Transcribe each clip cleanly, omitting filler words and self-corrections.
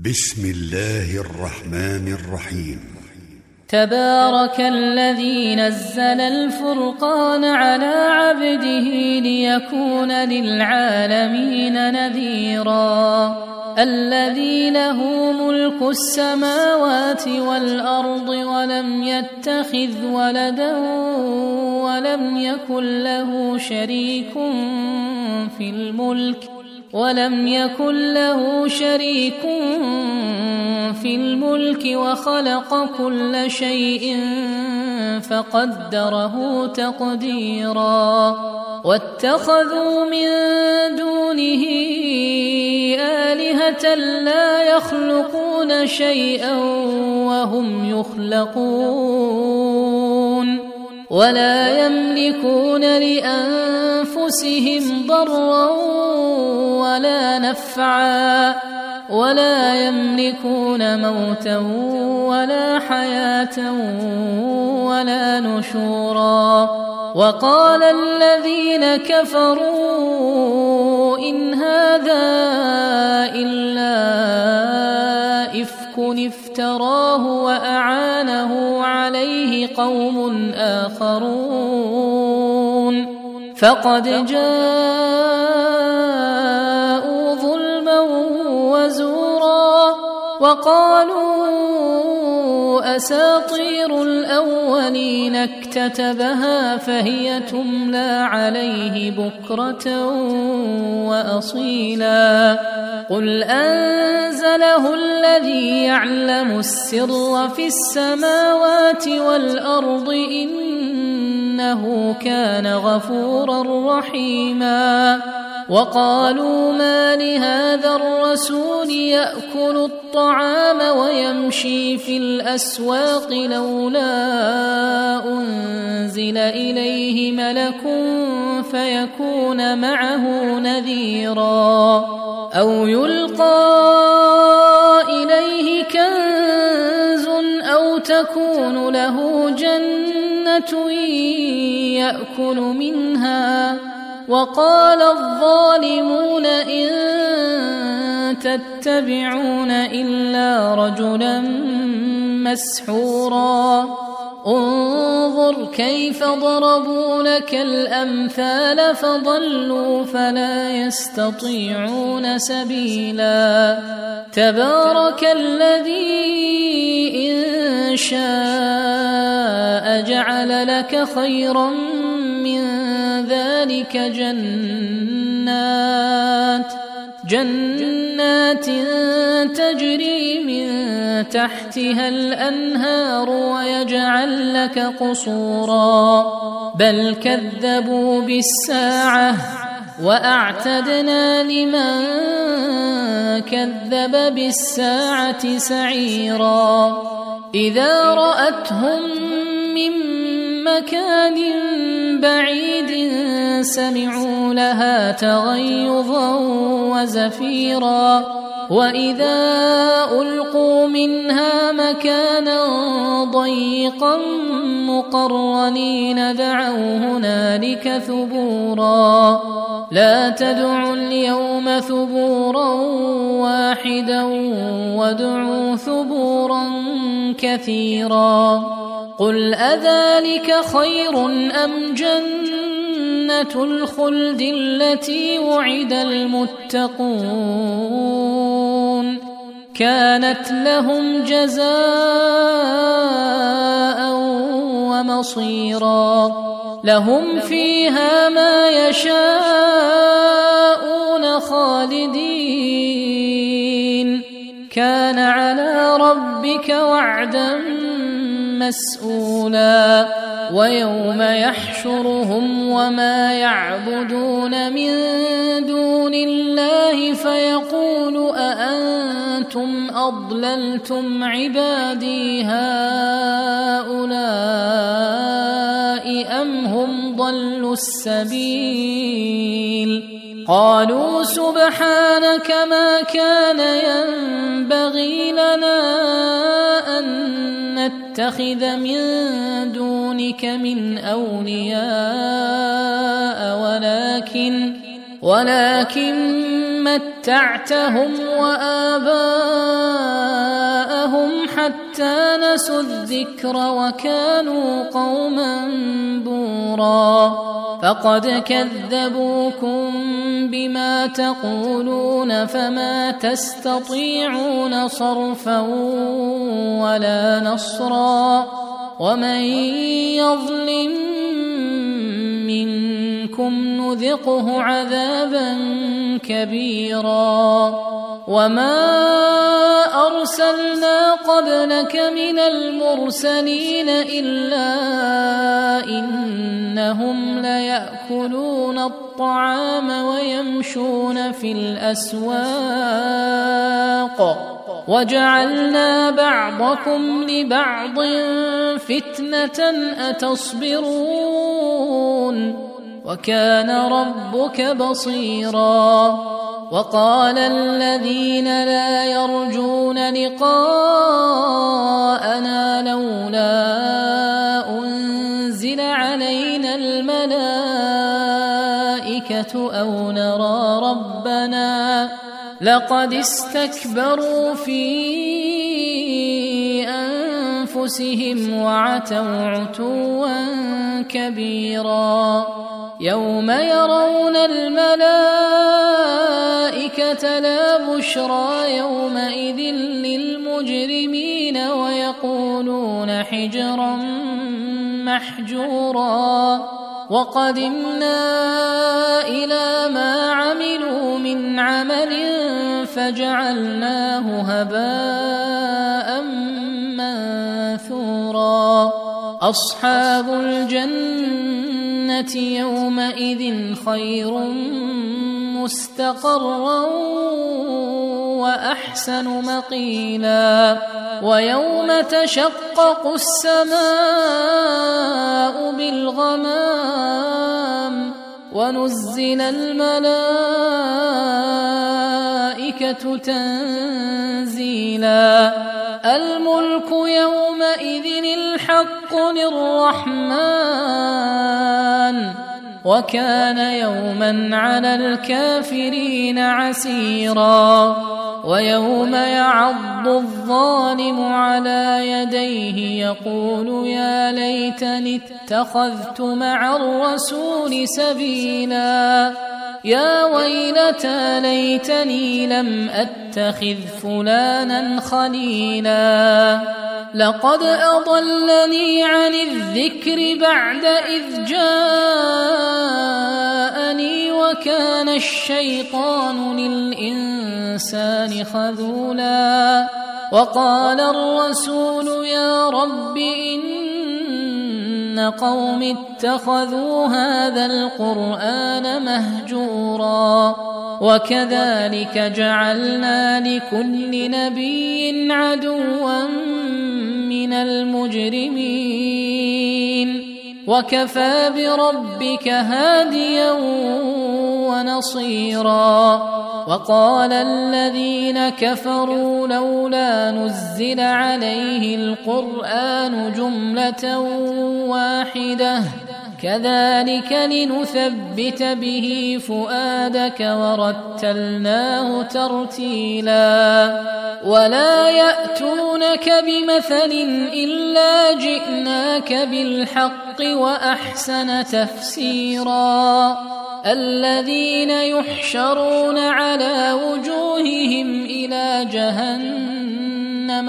بسم الله الرحمن الرحيم. تبارك الذي نزل الفرقان على عبده ليكون للعالمين نذيرا. الذي له ملك السماوات والأرض ولم يتخذ ولدا ولم يكن له شريك في الملك وخلق كل شيء فقدره تقديرا. واتخذوا من دونه آلهة لا يخلقون شيئا وهم يخلقون ولا يملكون لأنفسهم ضرا ولا نفعا ولا يملكون موتا ولا حياة ولا نشورا. وقال الذين كفروا إن هذا إلا إفك افتراه وأعانه عليه قوم آخرون فقد جاءوا ظلما وزورا. وقالوا أساطير الأولين اكتتبها فهي تملى عليه بكرة وأصيلا. قل أنزله الذي يعلم السر في السماوات والأرض إنه كان غفورا رحيما. وقالوا ما لهذا الرسول يأكل الطعام ويمشي في الأسواق لولا أنزل إليه ملك فيكون معه نذيرا أو يلقى إليه كنز أو تكون له جنة يأكل منها. وقال الظالمون إن تتبعون إلا رجلا مسحورا. انظر كيف ضربوا لك الأمثال فضلوا فلا يستطيعون سبيلا. تبارك الذي إن شاء جعل لك خيرا من ذلك جنات تجري من تحتها الأنهار ويجعل لك قصورا بل كذبوا بالساعة وأعتدنا لمن كذب بالساعة سعيرا. إذا رأتهم من مكان بعيد سمعوا لها تغيظا وزفيرا. وإذا ألقوا منها مكانا ضيقا مقرنين دعوا هنالك ثبورا. لا تدعوا اليوم ثبورا واحدا وادعوا ثبورا كثيرا. قل أذلك خير أم جنة الخلد التي وعد المتقون كانت لهم جزاء ومصيرا. لهم فيها ما يشاءون خالدين كان على ربك وعدا مسؤولا. ويوم يحشرهم وما يعبدون من دون الله فيقول أأنتم أضللتم عبادي هؤلاء أم هم ضلوا السبيل. قالوا سبحانك ما كان ينبغي لنا أن نتخذ من دونك من أولياء ولكن متعتهم وآباءهم حتى نسوا الذكر وكانوا قوما بورا فقد كذبوكم بما تقولون فما تستطيعون صرفا ولا نصرا ومن يظلم منكم نذقه عذابا كبيرا وما أرسلنا قبلك من المرسلين إلا إنهم ليأكلون الطعام ويمشون في الأسواق وجعلنا بعضكم لبعض فتنة أتصبرون وكان ربك بصيرا وقال الذين لا يرجون لقاءنا لولا أنزل علينا الملائكة أو نرى ربنا لقد استكبروا في أنفسهم وعتوا عتوا كبيرا يوم يرون الملائكة لا بشرى يومئذ للمجرمين ويقولون حجرا محجورا وقدمنا إلى ما عملوا من عمل فجعلناه هباء منثورا أصحاب الجنة يومئذ خير مستقرا وأحسن مقيلا ويوم تشقق السماء بالغمام ونزل الملائكة تنزيلا الملك يومئذ الحق للرحمن وكان يوما على الكافرين عسيرا ويوم يعض الظالم على يديه يقول يا ليتني اتخذت مع الرسول سبيلا يا ويلتى ليتني لم أتخذ فلانا خليلا لقد أضلني عن الذكر بعد إذ جاءني وكان الشيطان للإنسان خذولا وقال الرسول يا رب إن قوم اتخذوا هذا القرآن مهجورا وكذلك جعلنا لكل نبي عدوا من المجرمين وكفى بربك هاديا ونصيرا وقال الذين كفروا لولا نزل عليه القرآن جملة واحدة كذلك لنثبت به فؤادك ورتلناه ترتيلا ولا يأتونك بمثل إلا جئناك بالحق وأحسن تفسيرا الذين يحشرون على وجوههم إلى جهنم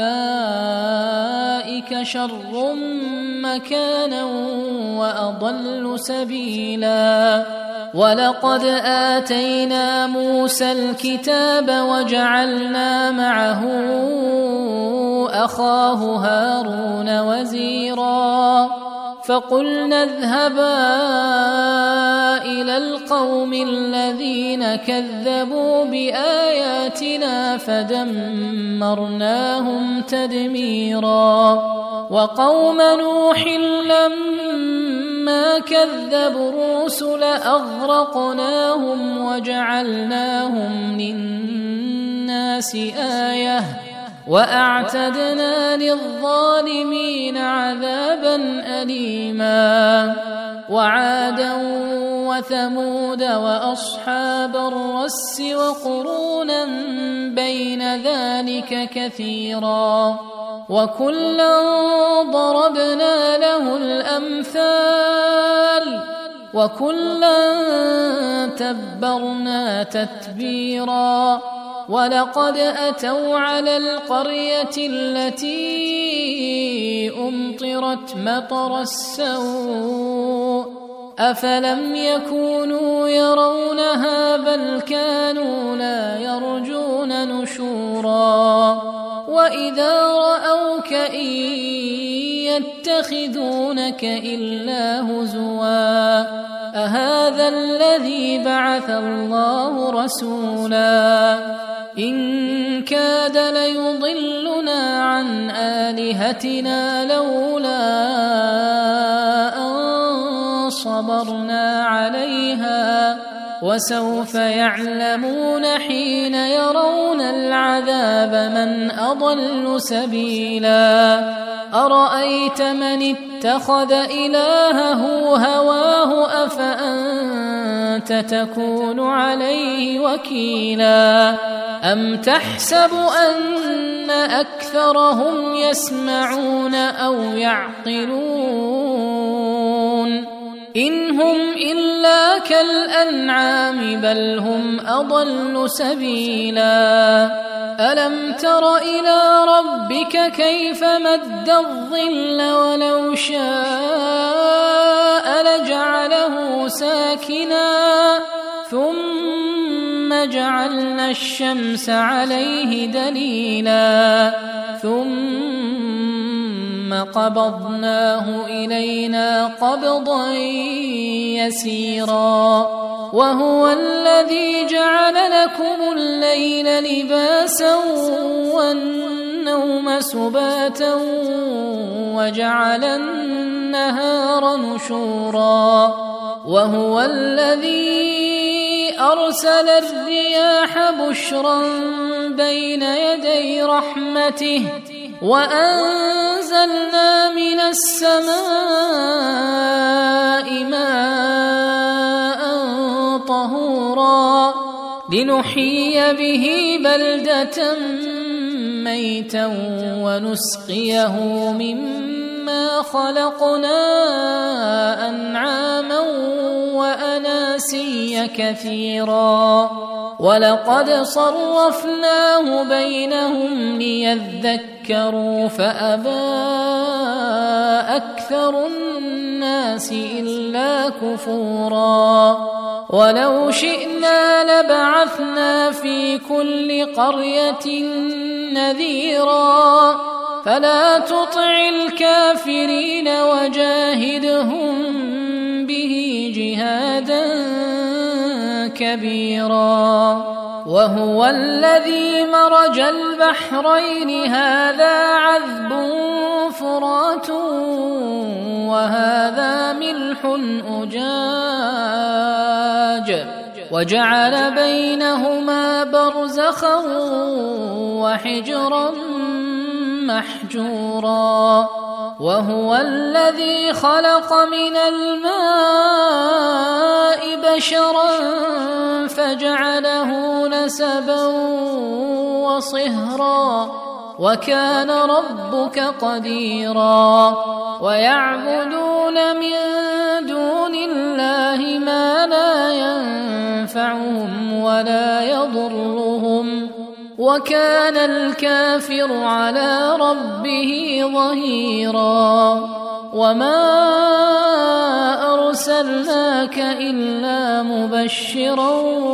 أولئك شر مكانا وأضل سبيلا ولقد آتينا موسى الكتاب وجعلنا معه أخاه هارون وزيرا فقلنا اذهبا إلى القوم الذين كذبوا بآياتنا فدمرناهم تدميرا وقوم نوح لما كذبوا الرسل أغرقناهم وجعلناهم للناس آية وأعتدنا للظالمين عذابا أليما وعادا وثمود وأصحاب الرس وقرونا بين ذلك كثيرا وكلا ضربنا له الأمثال وكلا تبرنا تتبيرا ولقد أتوا على القرية التي أمطرت مطر السوء أفلم يكونوا يرونها بل كانوا لا يرجون نشورا وإذا رأوك إن يتخذونك إلا هزوا أهذا الذي بعث الله رسولا إن كاد ليضلنا عن آلهتنا لولا أن صبرنا عليها وسوف يعلمون حين يرون العذاب من أضل سبيلا أرأيت من اتخذ إلهه هواه أفأنت تكون عليه وكيلا أم تحسب أن أكثرهم يسمعون أو يعقلون إن هم إلا كالأنعام بل هم أضل سبيلا ألم تر إلى ربك كيف مد الظل ولو شاء لجعله ساكنا ثم جعلنا الشمس عليه دليلا ثم قبضناه إلينا قبضا يسيرا وهو الذي جعل لكم الليل لباسا والنوم سباتا وجعل النهار نشورا وهو الذي أرسل الرياح بشرا بين يدي رحمته وأنزلنا من السماء ماء طهورا لنحيي به بلدة ميتا ونسقيه مما خلقنا أنعاما وأناسيا كثيرا ولقد صرفناه بينهم ليذكروا فأبى أكثر الناس إلا كفورا ولو شئنا لبعثنا في كل قرية نذيرا فلا تطع الكافرين وجاهدهم به جهادا كبيرا وهو الذي مرج البحرين هذا عذب فرات وهذا ملح أجاج وجعل بينهما برزخا وحجرا محجورا وهو الذي خلق من الماء بشرا فجعله نسبا وصهرا وكان ربك قديرا ويعبدون من دون الله ما لا ينفعهم ولا يضرهم وكان الكافر على ربه ظهيرا وما أرسلناك إلا مبشرا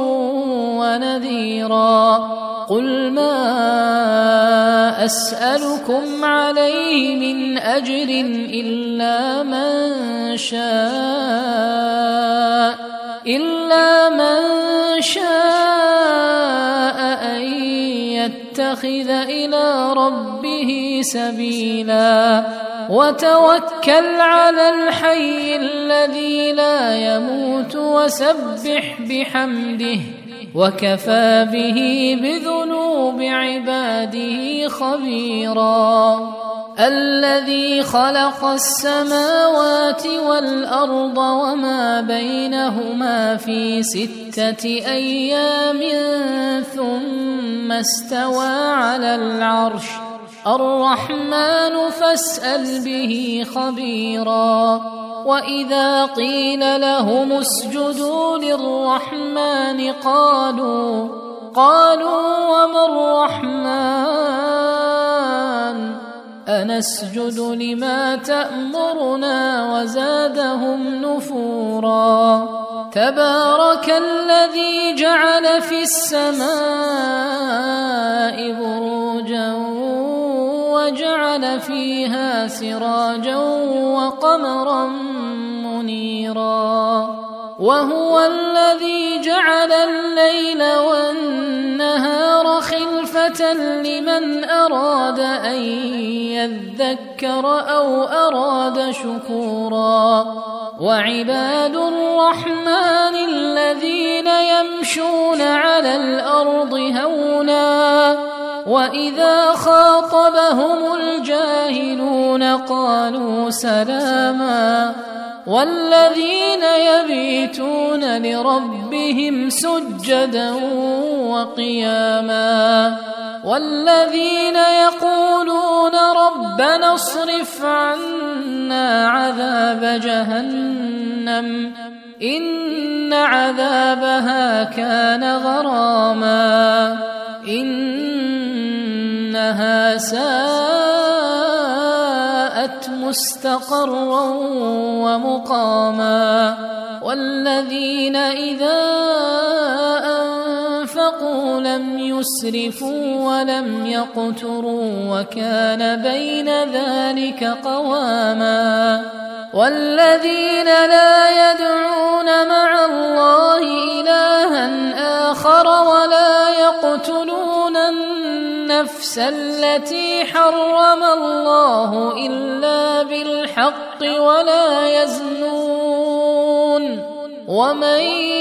ونذيرا قل ما أسألكم عليه من أجر إلا من شاء أن يتخذ إلى ربه سبيلا وتوكل على الحي الذي لا يموت وسبح بحمده وكفى به بذنوب عباده خبيرا الذي خلق السماوات والأرض وما بينهما في 6 أيام ثم استوى على العرش الرحمن فاسأل به خبيرا. وإذا قيل لهم اسجدوا للرحمن قالوا وما الرحمن أنسجد لما تأمرنا وزادهم نفورا. تبارك الذي جعل في السماء بروجا وجعل فيها سراجا وقمرا منيرا. وهو الذي جعل الليل والنهار خلفة لمن أراد أن يذكر أو أراد شكورا. وعباد الرحمن الذين يمشون على الأرض هونا وإذا خاطبهم الجاهلون قالوا سلاما. والذين يبيتون لربهم سجدا وقياما. والذين يقولون ربنا اصرف عنا عذاب جهنم إن عذابها كان غراما إنها ساءت مستقرا ومقاما. والذين إذا أنفقوا لم يسرفوا ولم يقتروا وكان بين ذلك قواما. والذين لا يدعون مع الله إلها آخر ولا يقتلون النفس التي حرم الله إلا بالحق ولا يزنون ومن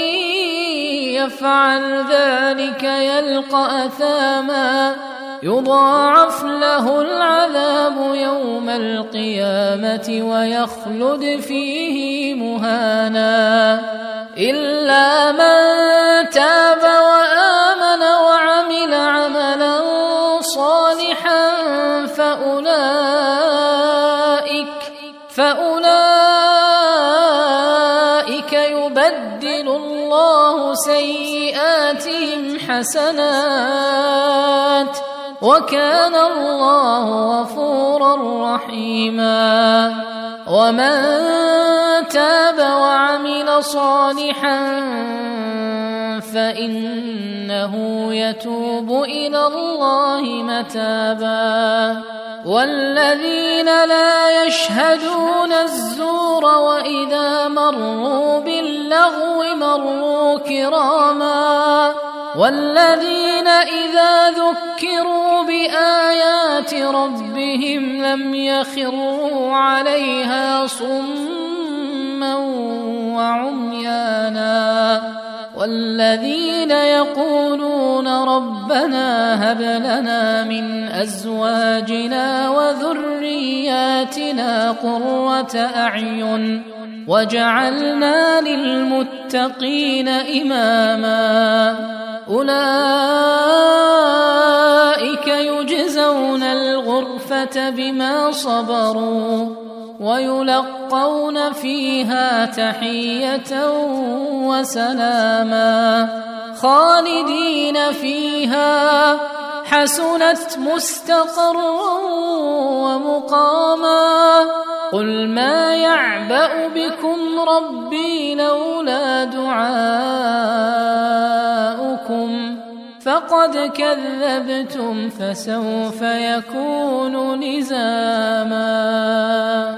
يفعل ذلك يلقى أثاما يضاعف له العذاب يوم القيامة ويخلد فيه مهانا إلا من تاب وآمن وعمل عملا صالحا فأولئك يبدل الله سيئاتهم حسنات وكان الله غفورا رحيما. ومن تاب وعمل صالحا فإنه يتوب إلى الله متابا. والذين لا يشهدون الزور وإذا مروا باللغو مروا كراما. والذين إذا ذكروا بآيات ربهم لم يخروا عليها صما وعميانا. والذين يقولون ربنا هب لنا من أزواجنا وذرياتنا قرة أعين وجعلنا للمتقين إماما. أولئك يجزون الغرفة بما صبروا ويلقون فيها تحية وسلاما خالدين فيها حسنت مستقرا ومقاما. قل ما يعبأ بكم ربي لولا دعاؤكم فقد كذبتم فسوف يكون لزاما.